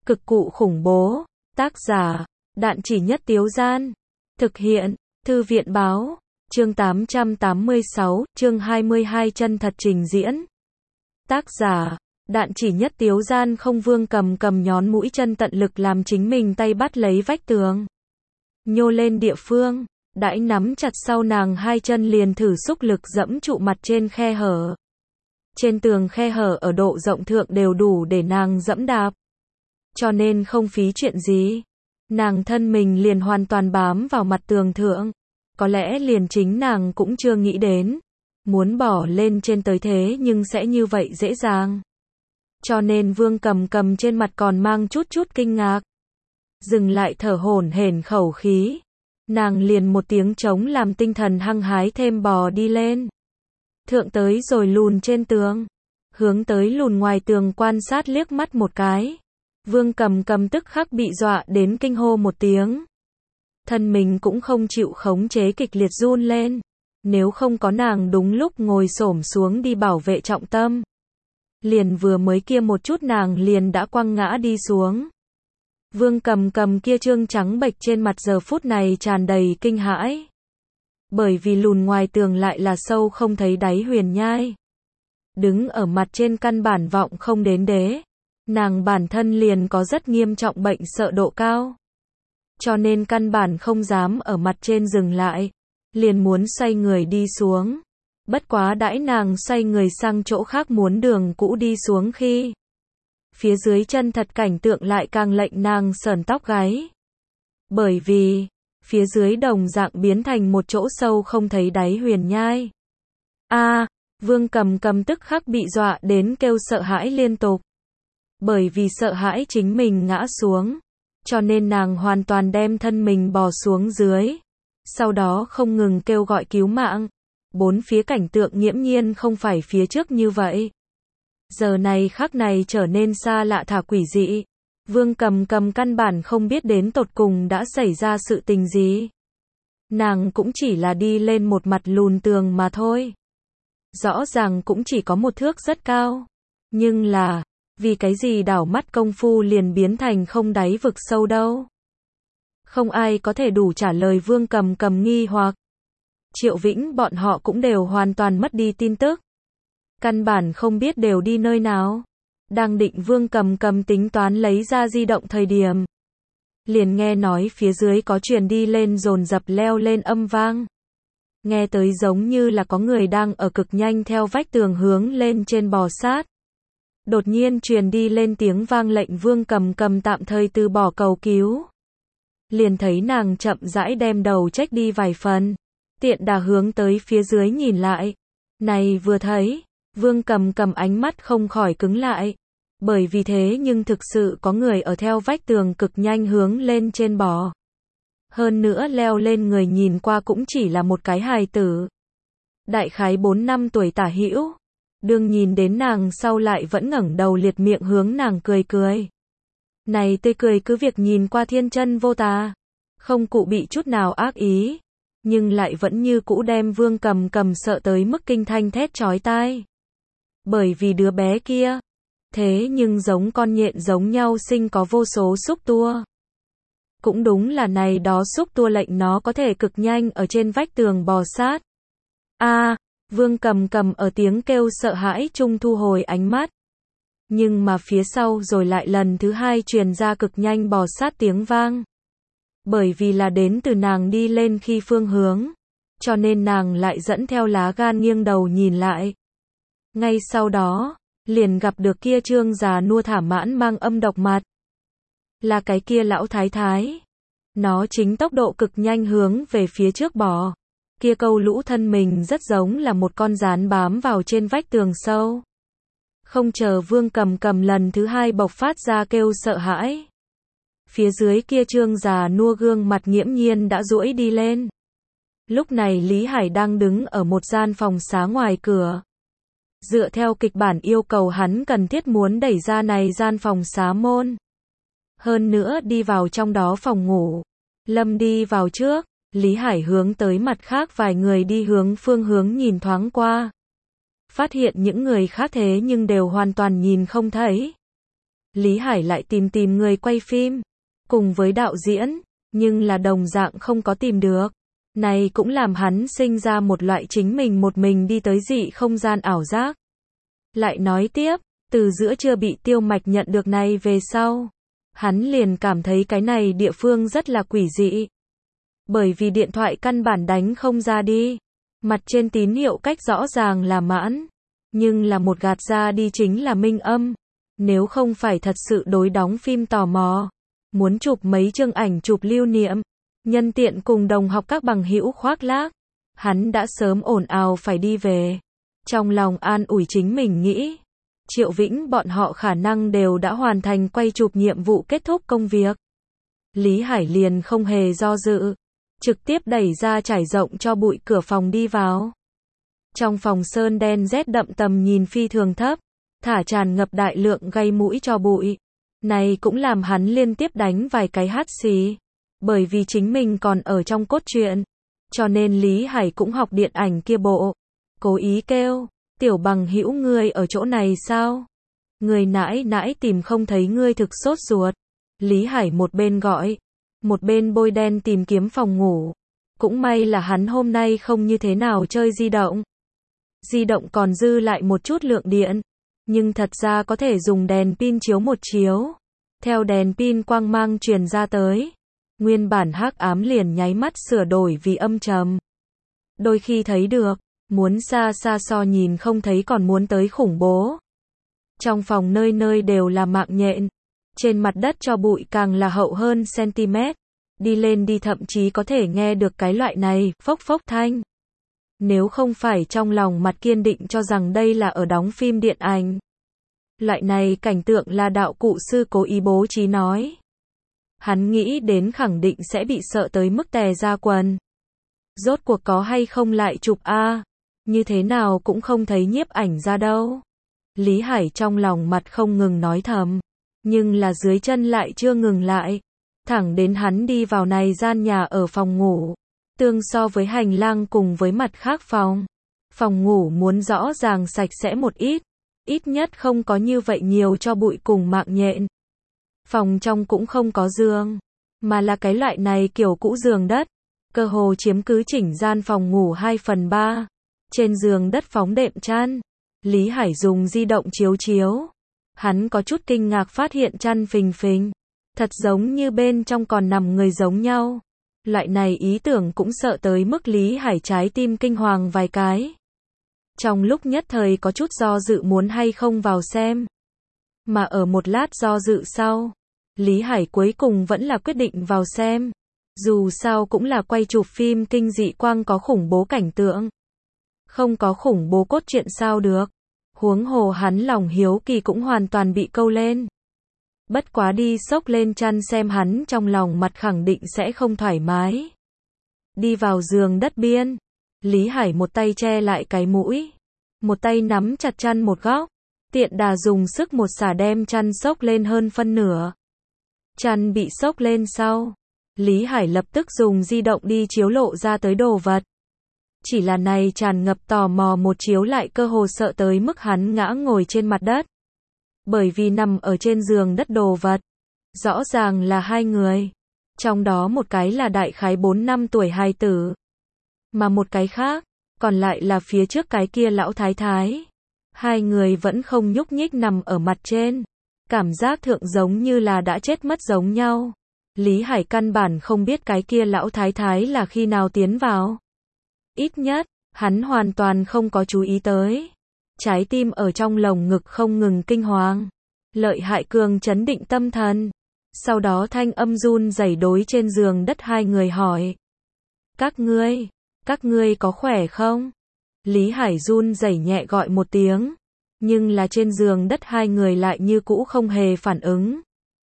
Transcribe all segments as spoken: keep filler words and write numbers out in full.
Cực cụ khủng bố. Tác giả, Đạn Chỉ Nhất Tiếu Gian. Thực hiện, Thư viện báo. Chương tám trăm tám mươi sáu, chương hai mươi hai chân thật trình diễn. Tác giả, Đạn Chỉ Nhất Tiếu Gian. Không. Vương Cầm cầm nhón mũi chân tận lực làm chính mình tay bắt lấy vách tường. Nhô lên địa phương, đãi nắm chặt sau nàng hai chân liền thử xúc lực dẫm trụ mặt trên khe hở. Trên tường khe hở ở độ rộng thượng đều đủ để nàng dẫm đạp. Cho nên không phí chuyện gì. Nàng thân mình liền hoàn toàn bám vào mặt tường thượng. Có lẽ liền chính nàng cũng chưa nghĩ đến. Muốn bỏ lên trên tới thế nhưng sẽ như vậy dễ dàng. Cho nên Vương Cầm cầm trên mặt còn mang chút chút kinh ngạc. Dừng lại thở hổn hển khẩu khí. Nàng liền một tiếng trống làm tinh thần hăng hái thêm bò đi lên. Thượng tới rồi lùn trên tường. Hướng tới lùn ngoài tường quan sát liếc mắt một cái. Vương Cầm cầm tức khắc bị dọa đến kinh hô một tiếng. Thân mình cũng không chịu khống chế kịch liệt run lên. Nếu không có nàng đúng lúc ngồi xổm xuống đi bảo vệ trọng tâm. Liền vừa mới kia một chút nàng liền đã quăng ngã đi xuống. Vương Cầm cầm kia trương trắng bệch trên mặt giờ phút này tràn đầy kinh hãi. Bởi vì lùn ngoài tường lại là sâu không thấy đáy huyền nhai. Đứng ở mặt trên căn bản vọng không đến đế. Nàng bản thân liền có rất nghiêm trọng bệnh sợ độ cao. Cho nên căn bản không dám ở mặt trên dừng lại. Liền muốn xoay người đi xuống. Bất quá đãi nàng xoay người sang chỗ khác muốn đường cũ đi xuống khi. Phía dưới chân thật cảnh tượng lại càng lệnh nàng sởn tóc gáy. Bởi vì, phía dưới đồng dạng biến thành một chỗ sâu không thấy đáy huyền nhai. A, Vương Cầm cầm tức khắc bị dọa đến kêu sợ hãi liên tục. Bởi vì sợ hãi chính mình ngã xuống, cho nên nàng hoàn toàn đem thân mình bò xuống dưới. Sau đó không ngừng kêu gọi cứu mạng. Bốn phía cảnh tượng nghiễm nhiên không phải phía trước như vậy. Giờ này khắc này trở nên xa lạ thả quỷ dị. Vương Cầm cầm căn bản không biết đến tột cùng đã xảy ra sự tình gì. Nàng cũng chỉ là đi lên một mặt lùn tường mà thôi. Rõ ràng cũng chỉ có một thước rất cao. Nhưng là, vì cái gì đảo mắt công phu liền biến thành không đáy vực sâu đâu. Không ai có thể đủ trả lời Vương Cầm cầm nghi hoặc. Triệu Vĩnh bọn họ cũng đều hoàn toàn mất đi tin tức. Căn bản không biết đều đi nơi nào. Đang định Vương Cầm cầm tính toán lấy ra di động thời điểm. Liền nghe nói phía dưới có truyền đi lên dồn dập leo lên âm vang. Nghe tới giống như là có người đang ở cực nhanh theo vách tường hướng lên trên bò sát. Đột nhiên truyền đi lên tiếng vang lệnh Vương Cầm cầm tạm thời từ bỏ cầu cứu. Liền thấy nàng chậm rãi đem đầu chếch đi vài phần. Tiện đà hướng tới phía dưới nhìn lại. Này vừa thấy, Vương Cầm cầm ánh mắt không khỏi cứng lại. Bởi vì thế nhưng thực sự có người ở theo vách tường cực nhanh hướng lên trên bò. Hơn nữa leo lên người nhìn qua cũng chỉ là một cái hài tử. Đại khái bốn năm tuổi tả hữu. Đương nhìn đến nàng sau lại vẫn ngẩng đầu liệt miệng hướng nàng cười cười. Này tươi cười cứ việc nhìn qua thiên chân vô tà. Không cụ bị chút nào ác ý. Nhưng lại vẫn như cũ đem Vương Cầm cầm sợ tới mức kinh thanh thét chói tai. Bởi vì đứa bé kia. Thế nhưng giống con nhện giống nhau sinh có vô số xúc tua. Cũng đúng là này đó xúc tua lệnh nó có thể cực nhanh ở trên vách tường bò sát. A, Vương Cầm cầm ở tiếng kêu sợ hãi chung thu hồi ánh mắt. Nhưng mà phía sau rồi lại lần thứ hai truyền ra cực nhanh bò sát tiếng vang. Bởi vì là đến từ nàng đi lên khi phương hướng. Cho nên nàng lại dẫn theo lá gan nghiêng đầu nhìn lại. Ngay sau đó, liền gặp được kia trương già nua thả mãn mang âm độc mặt. Là cái kia lão thái thái. Nó chính tốc độ cực nhanh hướng về phía trước bò. Kia câu lũ thân mình rất giống là một con gián bám vào trên vách tường sâu. Không chờ Vương Cầm cầm lần thứ hai bộc phát ra kêu sợ hãi. Phía dưới kia trương già nua gương mặt nghiễm nhiên đã duỗi đi lên. Lúc này Lý Hải đang đứng ở một gian phòng xá ngoài cửa. Dựa theo kịch bản yêu cầu hắn cần thiết muốn đẩy ra này gian phòng xá môn. Hơn nữa đi vào trong đó phòng ngủ. Lâm đi vào trước, Lý Hải hướng tới mặt khác vài người đi hướng phương hướng nhìn thoáng qua. Phát hiện những người khác thế nhưng đều hoàn toàn nhìn không thấy. Lý Hải lại tìm tìm người quay phim, cùng với đạo diễn, nhưng là đồng dạng không có tìm được. Này cũng làm hắn sinh ra một loại chính mình một mình đi tới dị không gian ảo giác. Lại nói tiếp, từ giữa trưa bị Tiêu Mạch nhận được này về sau, hắn liền cảm thấy cái này địa phương rất là quỷ dị. Bởi vì điện thoại căn bản đánh không ra đi. Mặt trên tín hiệu cách rõ ràng là mãn, nhưng là một gạt ra đi chính là minh âm. Nếu không phải thật sự đối đóng phim tò mò, muốn chụp mấy chương ảnh chụp lưu niệm, nhân tiện cùng đồng học các bằng hữu khoác lác, hắn đã sớm ồn ào phải đi về. Trong lòng an ủi chính mình nghĩ, Triệu Vĩnh bọn họ khả năng đều đã hoàn thành quay chụp nhiệm vụ kết thúc công việc. Lý Hải liền không hề do dự, trực tiếp đẩy ra trải rộng cho bụi cửa phòng đi vào. Trong phòng sơn đen rét đậm, tầm nhìn phi thường thấp, thả tràn ngập đại lượng gây mũi cho bụi. Này cũng làm hắn liên tiếp đánh vài cái hắt xì. Bởi vì chính mình còn ở trong cốt truyện, cho nên Lý Hải cũng học điện ảnh kia bộ. Cố ý kêu, Tiểu Bằng hữu ngươi ở chỗ này sao? Người nãi nãi tìm không thấy ngươi thực sốt ruột. Lý Hải một bên gọi, một bên bôi đen tìm kiếm phòng ngủ. Cũng may là hắn hôm nay không như thế nào chơi di động. Di động còn dư lại một chút lượng điện, nhưng thật ra có thể dùng đèn pin chiếu một chiếu. Theo đèn pin quang mang truyền ra tới, nguyên bản hắc ám liền nháy mắt sửa đổi vì âm trầm. Đôi khi thấy được, muốn xa xa so nhìn không thấy còn muốn tới khủng bố. Trong phòng nơi nơi đều là mạng nhện, trên mặt đất cho bụi càng là hậu hơn cm. Đi lên đi thậm chí có thể nghe được cái loại này, phốc phốc thanh. Nếu không phải trong lòng mặt kiên định cho rằng đây là ở đóng phim điện ảnh. Loại này cảnh tượng là đạo cụ sư cố ý bố trí nói. Hắn nghĩ đến khẳng định sẽ bị sợ tới mức tè ra quần. Rốt cuộc có hay không lại chụp a, như thế nào cũng không thấy nhiếp ảnh ra đâu. Lý Hải trong lòng mặt không ngừng nói thầm, nhưng là dưới chân lại chưa ngừng lại. Thẳng đến hắn đi vào này gian nhà ở phòng ngủ, tương so với hành lang cùng với mặt khác phòng. Phòng ngủ muốn rõ ràng sạch sẽ một ít, ít nhất không có như vậy nhiều cho bụi cùng mạng nhện. Phòng trong cũng không có giường, mà là cái loại này kiểu cũ giường đất, cơ hồ chiếm cứ chỉnh gian phòng ngủ hai phần ba. Trên giường đất phóng đệm chăn, Lý Hải dùng di động chiếu chiếu. Hắn có chút kinh ngạc phát hiện chăn phình phình, thật giống như bên trong còn nằm người giống nhau. Loại này ý tưởng cũng sợ tới mức Lý Hải trái tim kinh hoàng vài cái. Trong lúc nhất thời có chút do dự muốn hay không vào xem. Mà ở một lát do dự sau, Lý Hải cuối cùng vẫn là quyết định vào xem. Dù sao cũng là quay chụp phim kinh dị quang có khủng bố cảnh tượng. Không có khủng bố cốt truyện sao được. Huống hồ hắn lòng hiếu kỳ cũng hoàn toàn bị câu lên. Bất quá đi xốc lên chăn xem hắn trong lòng mặt khẳng định sẽ không thoải mái. Đi vào giường đất biên, Lý Hải một tay che lại cái mũi, một tay nắm chặt chăn một góc, tiện đà dùng sức một xả đem chăn xốc lên hơn phân nửa. Chăn bị xốc lên sau, Lý Hải lập tức dùng di động đi chiếu lộ ra tới đồ vật. Chỉ là này tràn ngập tò mò một chiếu lại cơ hồ sợ tới mức hắn ngã ngồi trên mặt đất. Bởi vì nằm ở trên giường đất đồ vật, rõ ràng là hai người. Trong đó một cái là đại khái bốn năm tuổi hài tử, mà một cái khác, còn lại là phía trước cái kia lão thái thái. Hai người vẫn không nhúc nhích nằm ở mặt trên, cảm giác thượng giống như là đã chết mất giống nhau. Lý Hải căn bản không biết cái kia lão thái thái là khi nào tiến vào. Ít nhất, hắn hoàn toàn không có chú ý tới. Trái tim ở trong lồng ngực không ngừng kinh hoàng. Lợi hại cường chấn định tâm thần. Sau đó thanh âm run rẩy đối trên giường đất hai người hỏi. Các ngươi, các ngươi có khỏe không? Lý Hải run rẩy nhẹ gọi một tiếng. Nhưng là trên giường đất hai người lại như cũ không hề phản ứng.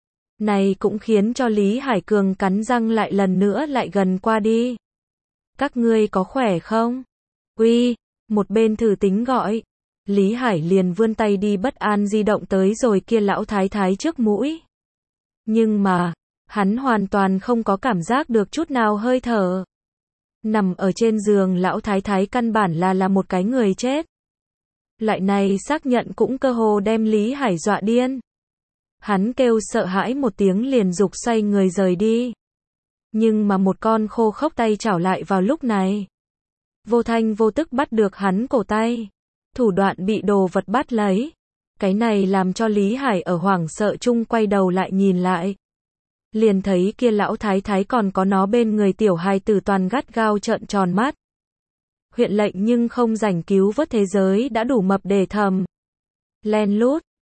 Này cũng khiến cho Lý Hải cường cắn răng lại lần nữa lại gần qua đi. Các ngươi có khỏe không? Uy, một bên thử tính gọi. Lý Hải liền vươn tay đi bất an di động tới rồi kia lão thái thái trước mũi. Nhưng mà, hắn hoàn toàn không có cảm giác được chút nào hơi thở. Nằm ở trên giường lão thái thái căn bản là là một cái người chết. Loại này xác nhận cũng cơ hồ đem Lý Hải dọa điên. Hắn kêu sợ hãi một tiếng liền dục xoay người rời đi. Nhưng mà một con khô khốc tay chảo lại vào lúc này. Vô thanh vô tức bắt được hắn cổ tay. Thủ đoạn bị đồ vật bắt lấy. Cái này làm cho Lý Hải ở hoảng sợ chung quay đầu lại nhìn lại. Liền thấy kia lão thái thái còn có nó bên người tiểu hài tử toàn gắt gao trợn tròn mắt. Huyện lệnh nhưng không rảnh cứu vớt thế giới đã đủ mập để thầm. Len lút,